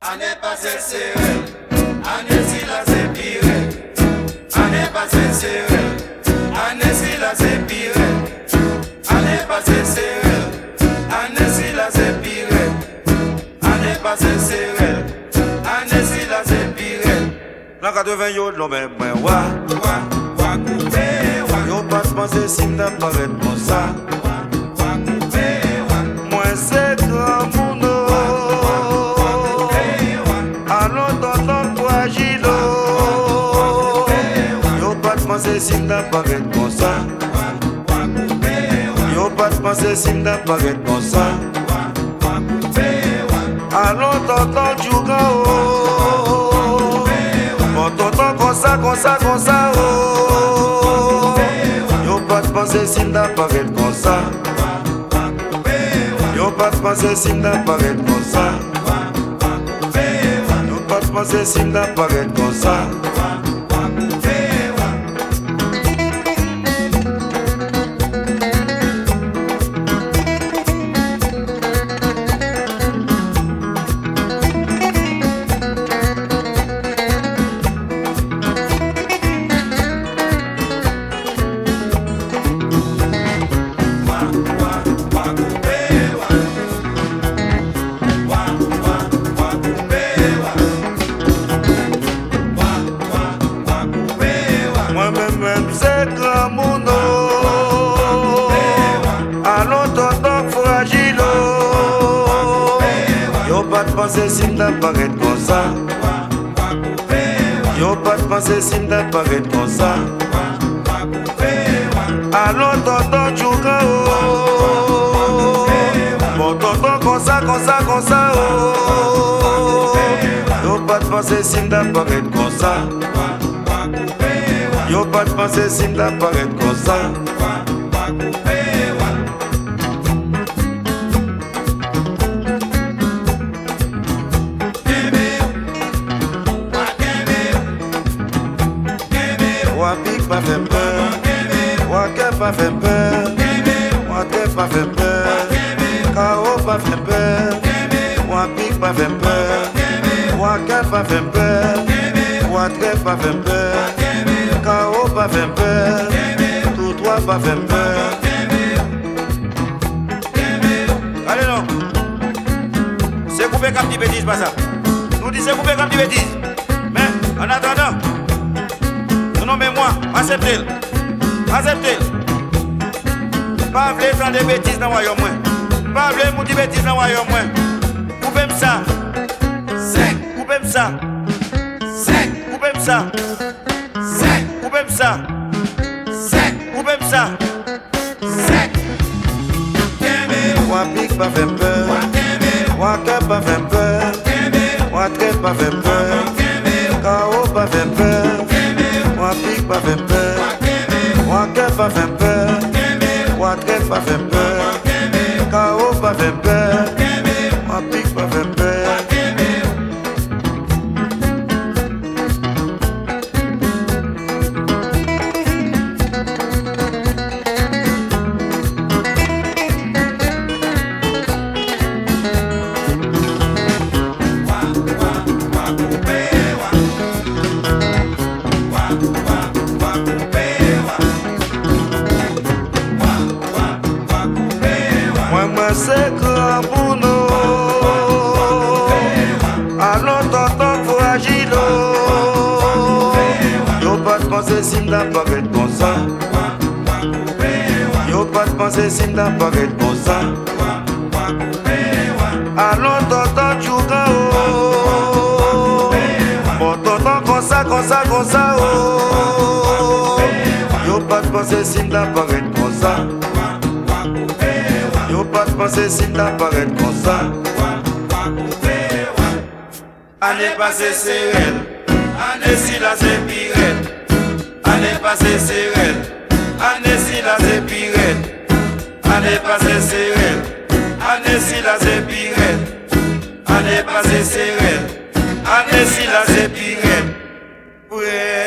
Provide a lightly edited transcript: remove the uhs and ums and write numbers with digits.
Année passée serrée, année si la c'est pire. Année passée serrée, année si la c'est pire. Année passée serrée, année si la c'est pire. Année passée serrée, année si la c'est pire. Dans 80 yo l'homme est moins wa coupé, yo pas penser si n'a pas comme ça. Moi c'est grand monde. Penser si n'a pas être comme ça. Yo pas penser si n'a pas être comme ça. Allons t'entends jouer oh. Bon t'entends comme ça, comme ça, comme ça oh. Yo pas penser si n'a pas être comme ça. Yo pas penser si n'a pas être comme ça. Yo pas penser si n'a pas être comme ça. Moi-même c'est grand monde. Allons t'entends fragile. Yo pas de penser si n'a pas être comme ça. Yo pas de penser si n'a pas être comme ça. Allons t'entends jouer oh. Bon t'entends comme ça, comme ça, comme ça oh. Yo pas de penser si n'a pas être comme ça. Yo pas de penser si n'a pas être comme ça. Wapik pas fait peur, Wake pas fait peur, Wake pas fait peur, Kao pas fait peur, Wapik pas fait peur, Wake pas fait peur, Wake pas fait peur, Kao pas fait peur, tout toi pas fait peur. Allez non, c'est coupé comme des bêtises pas ça. Nous disons coupé comme des bêtises, mais en attendant. Non mais moi, acceptez-le. Acceptez-le. Pas vouloir faire des bêtises dans le royaume. Pas vouloir faire des bêtises dans le royaume. Coupez-moi ça. Sec. Coupez-moi ça. Sec. Coupez-moi ça. Sec. Coupez-moi ça. Sec. Coupez-moi ça. Sec. Wapik pas fait peur. Wake pas fait peur. Wake pas fait peur. Kao pas fait peur. Wapik pas fait peur, Wake pas fait peur, Wake pas fait peur, Kao pas fait peur, Wapik pas fait peur. Moi c'est grand pour nous. Allons t'entends fragile. Yo pas de penser si n'a pas être comme ça. Yo pas de penser si n'a pas être comme ça. Allons t'entends jouer oh. Bon t'entends comme ça, comme ça, comme ça oh. Yo pas de penser si n'a pas être comme ça. Yo pas de penser si n'a pas être comme ça. Année passée serrée, année si la c'est pire. Année passée serrée, année si la c'est pire. Année passée serrée, année si la c'est pire. Année passée serrée, année si la c'est pire.